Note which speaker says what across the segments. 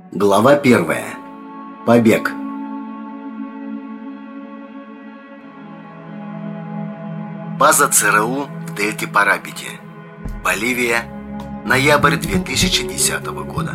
Speaker 1: Глава 1. Побег. База ЦРУ в дельте Парапити, Боливия, ноябрь 2010 года.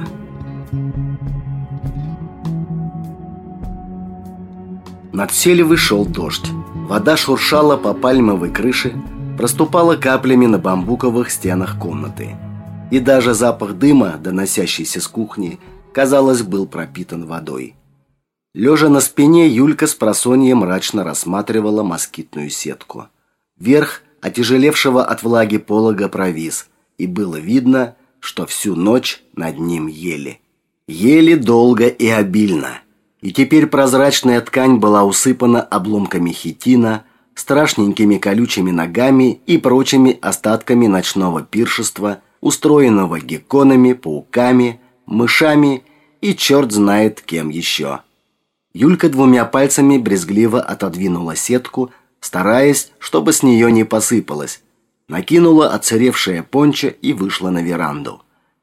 Speaker 1: Над Сельвой шел дождь. Вода шуршала по пальмовой крыше, проступала каплями на бамбуковых стенах комнаты. И даже запах дыма, доносящийся с кухни, казалось, был пропитан водой. Лежа на спине, Юлька с просонья мрачно рассматривала москитную сетку. Верх отяжелевшего от влаги полога провис, и было видно, что всю ночь над ним ели. Ели долго и обильно. И теперь прозрачная ткань была усыпана обломками хитина, страшненькими колючими ногами и прочими остатками ночного пиршества, устроенного гекконами, пауками, мышами и черт знает кем еще. Юлька двумя пальцами брезгливо отодвинула сетку, стараясь, чтобы с нее не посыпалось, накинула отсыревшее пончо и вышла на веранду.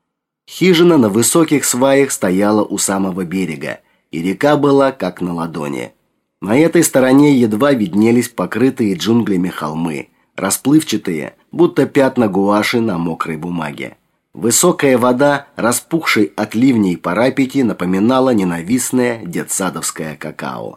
Speaker 1: Хижина на высоких сваях стояла у самого берега, и река была как на ладони. На этой стороне едва виднелись покрытые джунглями холмы, расплывчатые, будто пятна гуаши на мокрой бумаге. Высокая вода, распухшей от ливней Парапити, напоминала ненавистное детсадовское какао.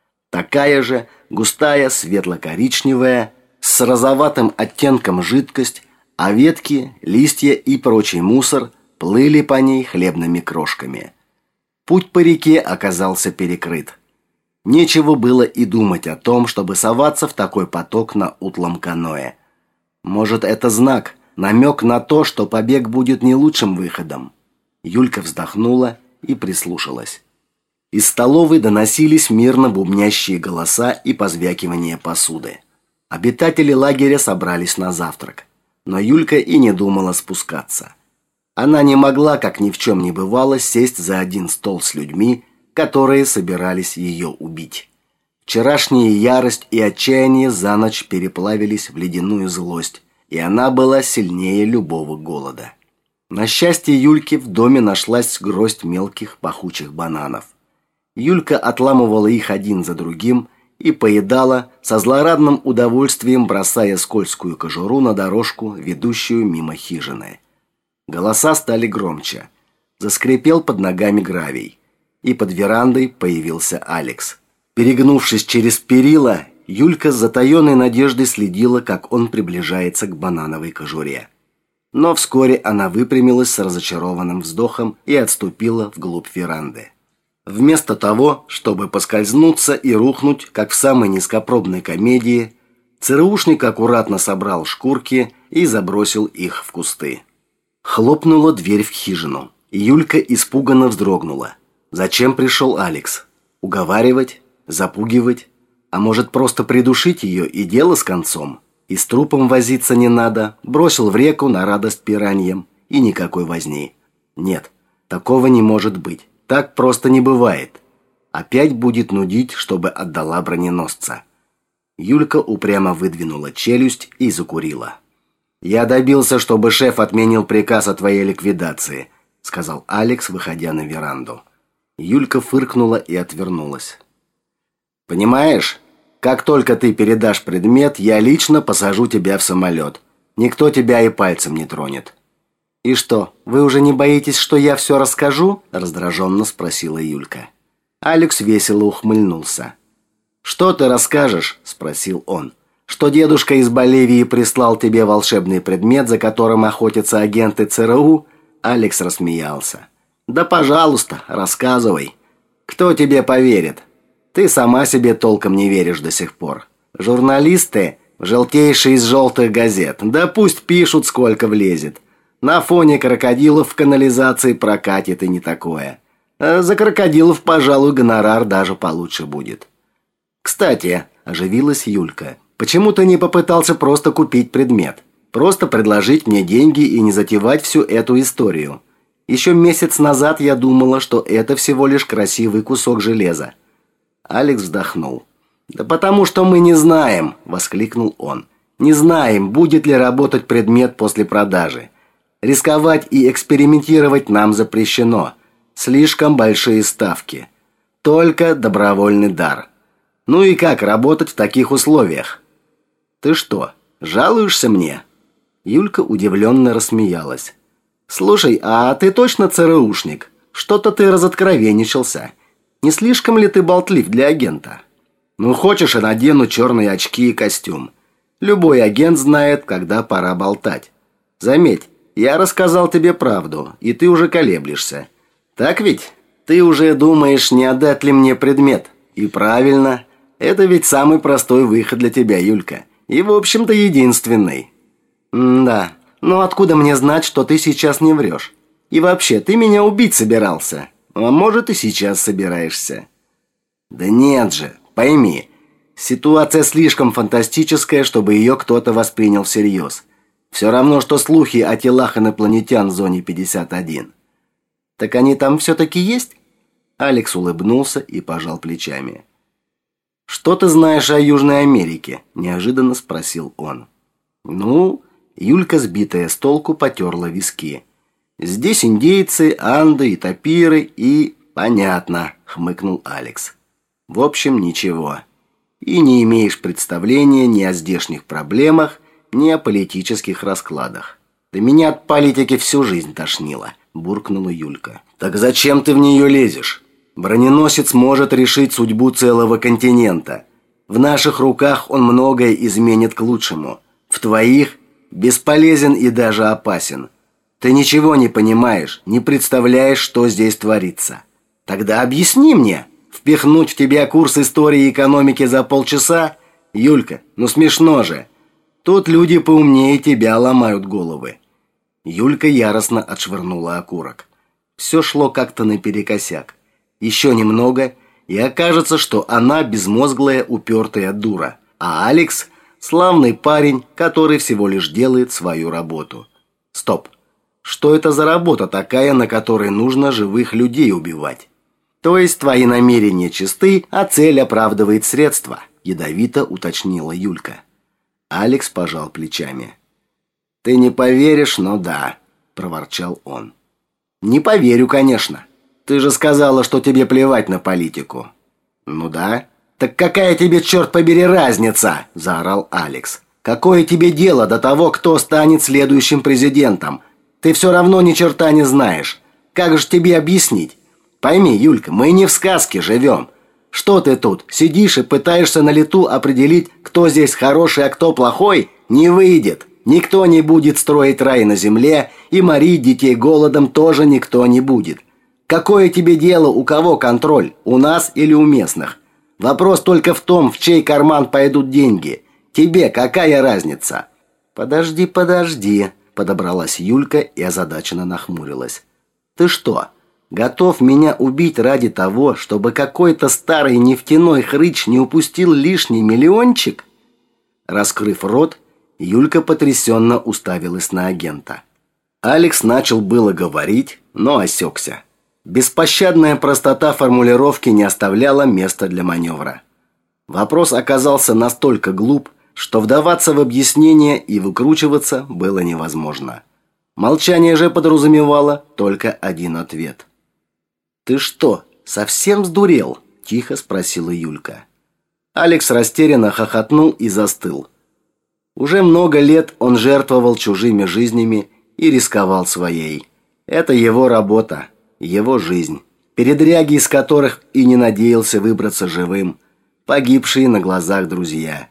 Speaker 1: Такая же густая, светло-коричневая, с розоватым оттенком жидкость, а ветки, листья и прочий мусор плыли по ней хлебными крошками. Путь по реке оказался перекрыт. Нечего было и думать о том, чтобы соваться в такой поток на утлом каноэ. Может, это знак, намек на то, что побег будет не лучшим выходом. Юлька вздохнула и прислушалась. Из столовой доносились мирно бубнящие голоса и позвякивание посуды. Обитатели лагеря собрались на завтрак, но Юлька и не думала спускаться. Она не могла, как ни в чем не бывало, сесть за один стол с людьми, которые собирались ее убить. Вчерашняя ярость и отчаяние за ночь переплавились в ледяную злость, и она была сильнее любого голода. На счастье Юльки в доме нашлась гроздь мелких пахучих бананов. Юлька отламывала их один за другим и поедала, со злорадным удовольствием бросая скользкую кожуру на дорожку, ведущую мимо хижины. Голоса стали громче. Заскрипел под ногами гравий, и под верандой появился Алекс. Перегнувшись через перила, Юлька с затаенной надеждой следила, как он приближается к банановой кожуре. Но вскоре она выпрямилась с разочарованным вздохом и отступила вглубь веранды. Вместо того, чтобы поскользнуться и рухнуть, как в самой низкопробной комедии, ЦРУшник аккуратно собрал шкурки и забросил их в кусты. Хлопнула дверь в хижину, и Юлька испуганно вздрогнула. Зачем пришел Алекс? Уговаривать? Запугивать? А может, просто придушить ее и дело с концом? И с трупом возиться не надо, бросил в реку на радость пираньям, и никакой возни. Нет, такого не может быть. Так просто не бывает. Опять будет нудить, чтобы отдала броненосца. Юлька упрямо выдвинула челюсть и закурила. «Я добился, чтобы шеф отменил приказ о твоей ликвидации», сказал Алекс, выходя на веранду. Юлька фыркнула и отвернулась. «Понимаешь, как только ты передашь предмет, я лично посажу тебя в самолет. Никто тебя и пальцем не тронет». «И что, вы уже не боитесь, что я все расскажу?» раздраженно спросила Юлька. Алекс весело ухмыльнулся. «Что ты расскажешь?» спросил он. «Что дедушка из Боливии прислал тебе волшебный предмет, за которым охотятся агенты ЦРУ?» Алекс рассмеялся. «Да, пожалуйста, рассказывай. Кто тебе поверит? Ты сама себе толком не веришь до сих пор. Журналисты, желтейшие из желтых газет, да пусть пишут, сколько влезет. На фоне крокодилов в канализации прокатит и не такое. А за крокодилов, пожалуй, гонорар даже получше будет». «Кстати», – оживилась Юлька, – «почему ты не попытался просто купить предмет? Просто предложить мне деньги и не затевать всю эту историю? Еще месяц назад я думала, что это всего лишь красивый кусок железа». Алекс вздохнул. «Да потому что мы не знаем», – воскликнул он. «Не знаем, будет ли работать предмет после продажи. Рисковать и экспериментировать нам запрещено. Слишком большие ставки. Только добровольный дар. Ну и как работать в таких условиях? Ты что, жалуешься мне?» Юлька удивленно рассмеялась. «Слушай, а ты точно ЦРУшник? Что-то ты разоткровенничался. Не слишком ли ты болтлив для агента? Ну, хочешь, и надену черные очки и костюм. Любой агент знает, когда пора болтать. Заметь, я рассказал тебе правду, и ты уже колеблешься. Так ведь? Ты уже думаешь, не отдать ли мне предмет. И правильно. Это ведь самый простой выход для тебя, Юлька. И, в общем-то, единственный. Да, но откуда мне знать, что ты сейчас не врешь? И вообще, ты меня убить собирался. А может, и сейчас собираешься. Да нет же, пойми. Ситуация слишком фантастическая, чтобы ее кто-то воспринял всерьез. Все равно, что слухи о телах инопланетян в зоне 51. Так они там все-таки есть? Алекс улыбнулся и пожал плечами. «Что ты знаешь о Южной Америке?» – неожиданно спросил он. «Ну...» – Юлька, сбитая с толку, потерла виски. «Здесь индейцы, анды и тапиры и...» «Понятно», – хмыкнул Алекс. «В общем, ничего. И не имеешь представления ни о здешних проблемах, ни о политических раскладах. Да меня от политики всю жизнь тошнило», – буркнула Юлька. «Так зачем ты в нее лезешь? Броненосец может решить судьбу целого континента. В наших руках он многое изменит к лучшему. В твоих бесполезен и даже опасен. Ты ничего не понимаешь, не представляешь, что здесь творится. Тогда объясни мне, впихнуть в тебя курс истории и экономики за полчаса? Юлька, ну смешно же. Тут люди поумнее тебя ломают головы». Юлька яростно отшвырнула окурок. Все шло как-то наперекосяк. Еще немного, и окажется, что она безмозглая, упертая дура, а Алекс – славный парень, который всего лишь делает свою работу. Стоп. Что это за работа такая, на которой нужно живых людей убивать? То есть твои намерения чисты, а цель оправдывает средства, ядовито уточнила Юлька. Алекс пожал плечами. «Ты не поверишь, но да», – проворчал он. «Не поверю, конечно. Ты же сказала, что тебе плевать на политику». «Ну да». «Так какая тебе, черт побери, разница?» – заорал Алекс. «Какое тебе дело до того, кто станет следующим президентом? Ты все равно ни черта не знаешь. Как же тебе объяснить? Пойми, Юлька, мы не в сказке живем. Что ты тут, сидишь и пытаешься на лету определить, кто здесь хороший, а кто плохой? Не выйдет. Никто не будет строить рай на земле, и морить детей голодом тоже никто не будет. Какое тебе дело, у кого контроль, у нас или у местных? Вопрос только в том, в чей карман пойдут деньги. Тебе какая разница?» «Подожди, подобралась Юлька и озадаченно нахмурилась. «Ты что, готов меня убить ради того, чтобы какой-то старый нефтяной хрыч не упустил лишний миллиончик?» Раскрыв рот, Юлька потрясенно уставилась на агента. Алекс начал было говорить, но осекся. Беспощадная простота формулировки не оставляла места для маневра. Вопрос оказался настолько глуп, что вдаваться в объяснение и выкручиваться было невозможно. Молчание же подразумевало только один ответ. «Ты что, совсем сдурел?» – тихо спросила Юлька. Алекс растерянно хохотнул и застыл. Уже много лет он жертвовал чужими жизнями и рисковал своей. Это его работа, его жизнь, передряги из которых и не надеялся выбраться живым, погибшие на глазах друзья.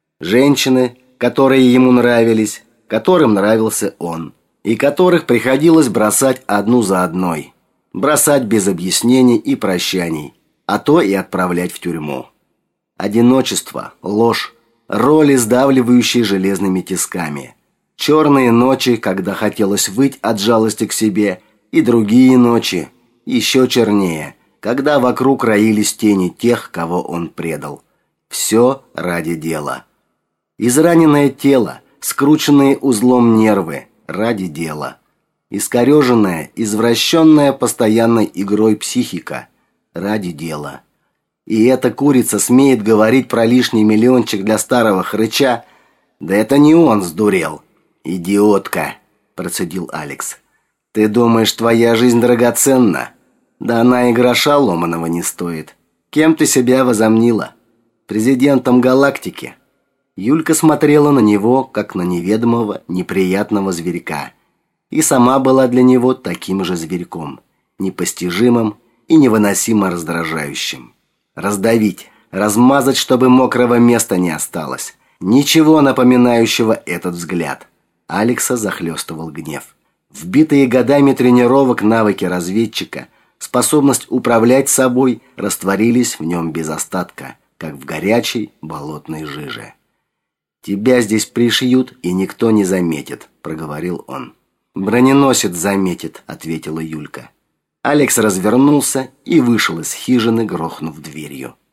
Speaker 1: Женщины, которые ему нравились, которым нравился он, и которых приходилось бросать одну за одной. Бросать без объяснений и прощаний, а то и отправлять в тюрьму. Одиночество, ложь, роли, сдавливающие железными тисками. Черные ночи, когда хотелось выть от жалости к себе, и другие ночи, еще чернее, когда вокруг роились тени тех, кого он предал. Все ради дела. Израненное тело, скрученные узлом нервы, ради дела. Искореженная, извращенная постоянной игрой психика, ради дела. И эта курица смеет говорить про лишний миллиончик для старого хрыча? Да это не он сдурел. «Идиотка», – процедил Алекс. «Ты думаешь, твоя жизнь драгоценна? Да она и гроша ломаного не стоит. Кем ты себя возомнила? Президентом галактики?» Юлька смотрела на него, как на неведомого, неприятного зверька. И сама была для него таким же зверьком, непостижимым и невыносимо раздражающим. Раздавить, размазать, чтобы мокрого места не осталось. Ничего напоминающего этот взгляд. Алекса захлестывал гнев. Вбитые годами тренировок навыки разведчика, способность управлять собой растворились в нем без остатка, как в горячей болотной жиже. «Тебя здесь пришьют, и никто не заметит», – проговорил он. «Броненосец заметит», – ответила Юлька. Алекс развернулся и вышел из хижины, грохнув дверью.